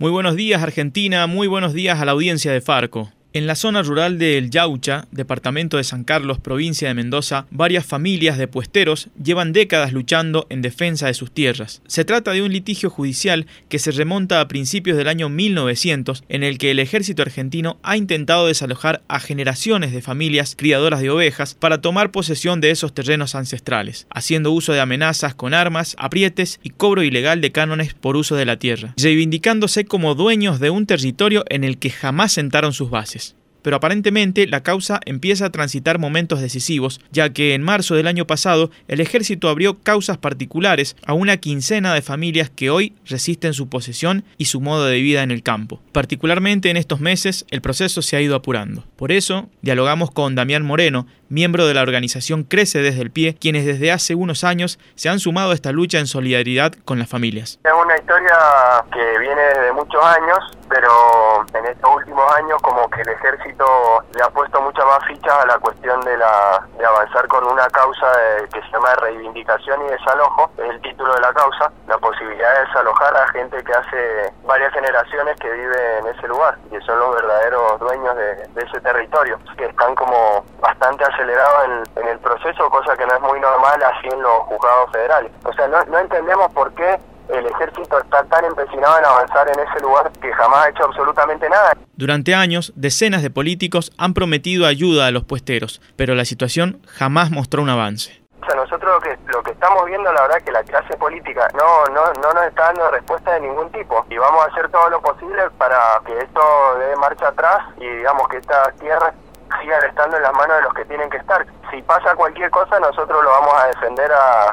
Muy buenos días, Argentina, muy buenos días a la audiencia de Farco. En la zona rural de El Yaucha, departamento de San Carlos, provincia de Mendoza, varias familias de puesteros llevan décadas luchando en defensa de sus tierras. Se trata de un litigio judicial que se remonta a principios del año 1900, en el que el ejército argentino ha intentado desalojar a generaciones de familias criadoras de ovejas para tomar posesión de esos terrenos ancestrales, haciendo uso de amenazas con armas, aprietes y cobro ilegal de cánones por uso de la tierra, reivindicándose como dueños de un territorio en el que jamás sentaron sus bases. Pero aparentemente la causa empieza a transitar momentos decisivos, ya que en marzo del año pasado el ejército abrió causas particulares a una quincena de familias que hoy resisten su posesión y su modo de vida en el campo. Particularmente en estos meses el proceso se ha ido apurando. Por eso dialogamos con Damián Moreno, miembro de la organización Crece desde el Pie, quienes desde hace unos años se han sumado a esta lucha en solidaridad con las familias. Es una historia que viene de muchos años, pero en estos últimos años como que el ejército le ha puesto muchas más fichas a la cuestión de avanzar con una causa que se llama reivindicación y desalojo. Es el título de la causa, la posibilidad de desalojar a gente que hace varias generaciones que vive en ese lugar, que son los verdaderos dueños de ese territorio, que están como bastante acelerados en el proceso, cosa que no es muy normal así en los juzgados federales. O sea, no entendemos por qué el ejército está tan empecinado en avanzar en ese lugar que jamás ha hecho absolutamente nada. Durante años, decenas de políticos han prometido ayuda a los puesteros, pero la situación jamás mostró un avance. O sea, nosotros lo que estamos viendo, la verdad, que la clase política no nos está dando respuesta de ningún tipo. Y vamos a hacer todo lo posible para que esto dé marcha atrás y digamos que estas tierras sigan estando en las manos de los que tienen que estar. Si pasa cualquier cosa, nosotros lo vamos a defender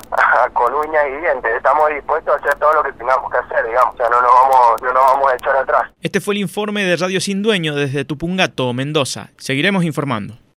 con uñas y dientes. Estamos dispuestos a hacer todo lo que tengamos que hacer, digamos. O sea, no nos vamos a echar atrás. Este fue el informe de Radio Sin Dueño desde Tupungato, Mendoza. Seguiremos informando.